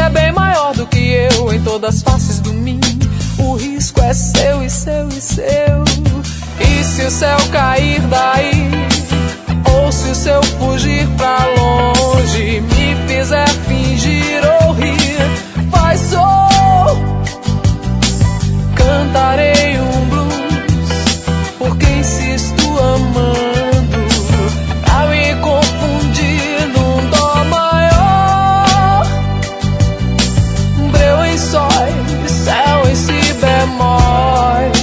é bem maior do que eu em todas as faces do mim. O risco é seu e seu e seu. E se o céu cair daí, ou se o céu fugir pra longe, me fizer fingir ou rir, vai sou, cantarei um blues, porque insisto amando, a me confundir num dó maior, breu em sóis, céu em si bemóis,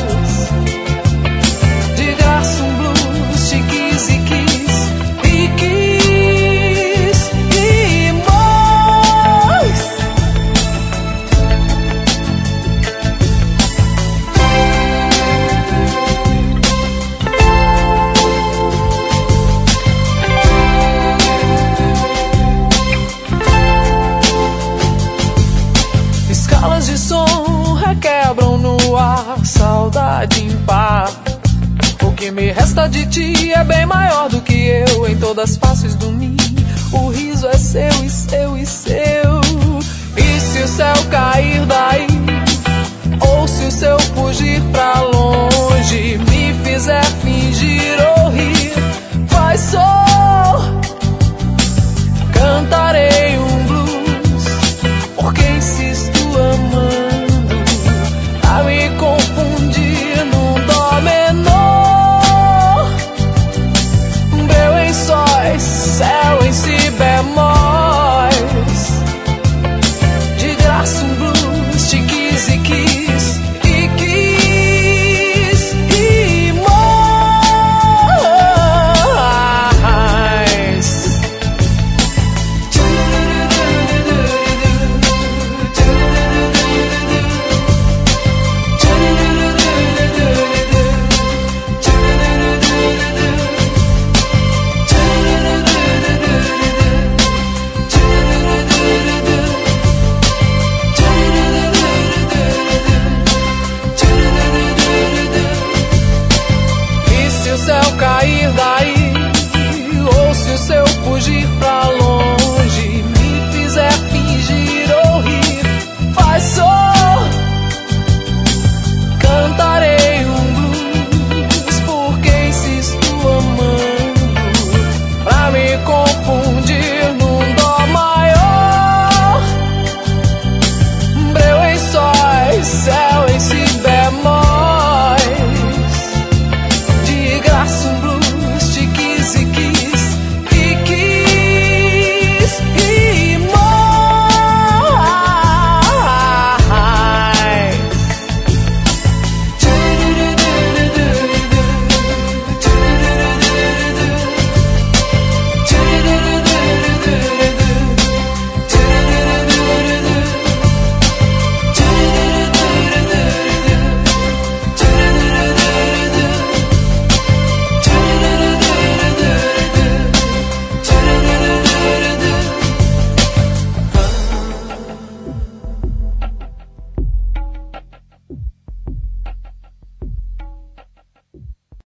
de graça um blues, te quis e quis e quis e mais. Escalas de som requebram no ar, saudade impar. O que me resta de ti é bem maior do que eu em todas as faces do mim. O riso é seu e seu e seu. E se o céu cair daí, ou se o céu fugir pra longe,